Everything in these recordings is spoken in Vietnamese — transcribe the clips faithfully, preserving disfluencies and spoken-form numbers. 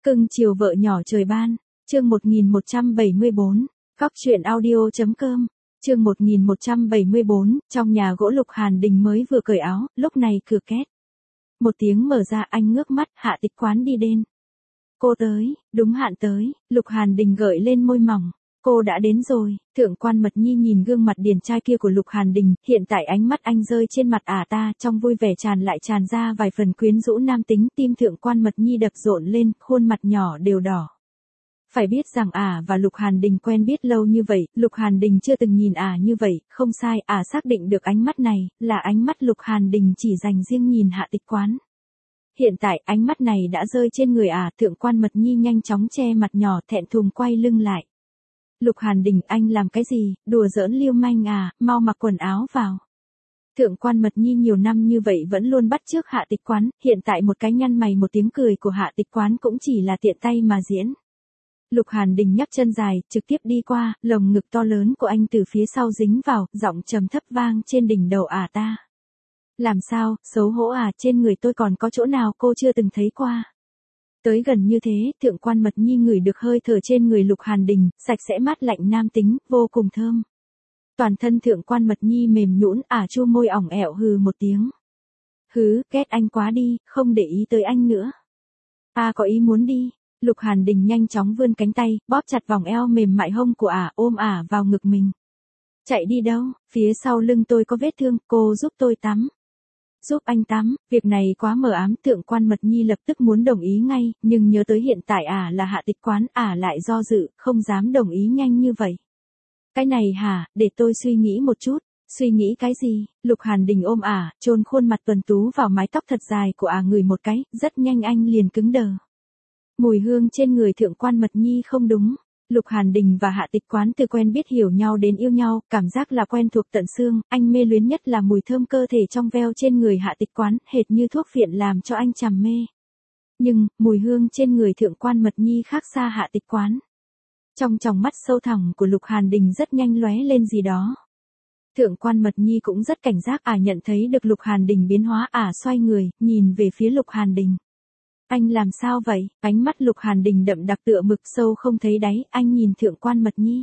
Cưng chiều vợ nhỏ trời ban, chương một nghìn một trăm bảy mươi bốn, Cóc truyện audio.com, chương một nghìn một trăm bảy mươi bốn, trong nhà gỗ Lục Hàn Đình mới vừa cởi áo, lúc này cửa két. Một tiếng mở ra, anh ngước mắt, Hạ Tịch Quán đi đến. Cô tới, đúng hạn tới, Lục Hàn Đình gợi lên môi mỏng. Cô đã đến rồi. Thượng quan Mật Nhi nhìn gương mặt điển trai kia của Lục Hàn Đình, hiện tại ánh mắt anh rơi trên mặt ả ta, trong vui vẻ tràn lại tràn ra vài phần quyến rũ nam tính, tim thượng quan Mật Nhi đập rộn lên, khuôn mặt nhỏ đều đỏ. Phải biết rằng ả và Lục Hàn Đình quen biết lâu như vậy, Lục Hàn Đình chưa từng nhìn ả như vậy, không sai, ả xác định được ánh mắt này, là ánh mắt Lục Hàn Đình chỉ dành riêng nhìn Hạ Tịch Quán. Hiện tại ánh mắt này đã rơi trên người ả, thượng quan Mật Nhi nhanh chóng che mặt nhỏ, thẹn thùng quay lưng lại. Lục Hàn Đình, anh làm cái gì, đùa giỡn liêu manh à, mau mặc quần áo vào. Thượng quan Mật Nhi nhiều năm như vậy vẫn luôn bắt chước Hạ Tịch Quán, hiện tại một cái nhăn mày một tiếng cười của Hạ Tịch Quán cũng chỉ là tiện tay mà diễn. Lục Hàn Đình nhấc chân dài, trực tiếp đi qua, lồng ngực to lớn của anh từ phía sau dính vào, giọng trầm thấp vang trên đỉnh đầu ả ta. Làm sao, xấu hổ à, trên người tôi còn có chỗ nào cô chưa từng thấy qua. Tới gần như thế, thượng quan Mật Nhi ngửi được hơi thở trên người Lục Hàn Đình, sạch sẽ mát lạnh nam tính, vô cùng thơm. Toàn thân thượng quan Mật Nhi mềm nhũn, ả chu môi ỏng ẻo hừ một tiếng. Hứ, ghét anh quá đi, không để ý tới anh nữa. À có ý muốn đi. Lục Hàn Đình nhanh chóng vươn cánh tay, bóp chặt vòng eo mềm mại hông của ả, ôm ả vào ngực mình. Chạy đi đâu, phía sau lưng tôi có vết thương, cô giúp tôi tắm. Giúp anh tắm, việc này quá mờ ám, thượng quan Mật Nhi lập tức muốn đồng ý ngay, nhưng nhớ tới hiện tại ả là Hạ Tịch Quán, ả lại do dự, không dám đồng ý nhanh như vậy. Cái này hả, để tôi suy nghĩ một chút. Suy nghĩ cái gì? Lục Hàn Đình ôm ả, chôn khuôn mặt tuần tú vào mái tóc thật dài của ả ngửi một cái, rất nhanh anh liền cứng đờ. Mùi hương trên người thượng quan Mật Nhi không đúng. Lục Hàn Đình và Hạ Tịch Quán từ quen biết hiểu nhau đến yêu nhau, cảm giác là quen thuộc tận xương, anh mê luyến nhất là mùi thơm cơ thể trong veo trên người Hạ Tịch Quán, hệt như thuốc phiện làm cho anh trầm mê. Nhưng, mùi hương trên người thượng quan Mật Nhi khác xa Hạ Tịch Quán. Trong tròng mắt sâu thẳm của Lục Hàn Đình rất nhanh lóe lên gì đó. Thượng quan Mật Nhi cũng rất cảnh giác, ả nhận thấy được Lục Hàn Đình biến hóa, ả xoay người, nhìn về phía Lục Hàn Đình. Anh làm sao vậy? Ánh mắt Lục Hàn Đình đậm đặc tựa mực sâu không thấy đáy, anh nhìn thượng quan Mật Nhi.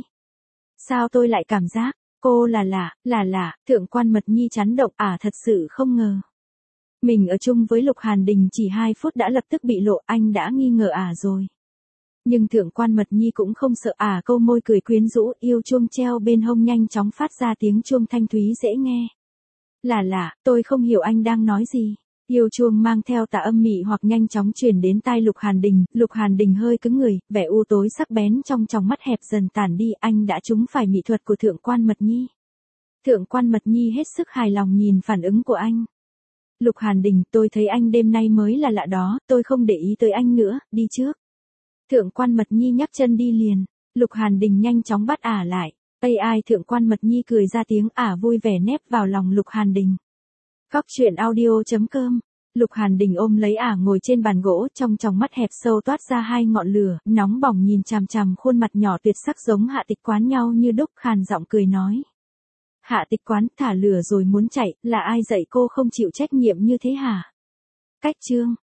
Sao tôi lại cảm giác, cô là lạ, là lạ, thượng quan Mật Nhi chấn động, ả thật sự không ngờ. Mình ở chung với Lục Hàn Đình chỉ hai phút đã lập tức bị lộ, anh đã nghi ngờ ả rồi. Nhưng thượng quan Mật Nhi cũng không sợ, ả câu môi cười quyến rũ, yêu chuông treo bên hông nhanh chóng phát ra tiếng chuông thanh thúy dễ nghe. Là lạ, tôi không hiểu anh đang nói gì. Yêu chuông mang theo tà âm mị hoặc nhanh chóng truyền đến tai Lục Hàn Đình, Lục Hàn Đình hơi cứng người, vẻ u tối sắc bén trong tròng mắt hẹp dần tản đi, anh đã trúng phải mỹ thuật của thượng quan Mật Nhi. Thượng quan Mật Nhi hết sức hài lòng nhìn phản ứng của anh. Lục Hàn Đình, tôi thấy anh đêm nay mới là lạ đó, tôi không để ý tới anh nữa, đi trước. Thượng quan Mật Nhi nhắc chân đi liền, Lục Hàn Đình nhanh chóng bắt ả lại, ây ai thượng quan Mật Nhi cười ra tiếng, ả vui vẻ nép vào lòng Lục Hàn Đình. Cóc truyện audio.com, Lục Hàn Đình ôm lấy ả ngồi trên bàn gỗ, trong tròng mắt hẹp sâu toát ra hai ngọn lửa, nóng bỏng nhìn chằm chằm khuôn mặt nhỏ tuyệt sắc giống Hạ Tịch Quán nhau như đúc, khàn giọng cười nói. Hạ Tịch Quán, thả lửa rồi muốn chạy, là ai dạy cô không chịu trách nhiệm như thế hả? Cách chương,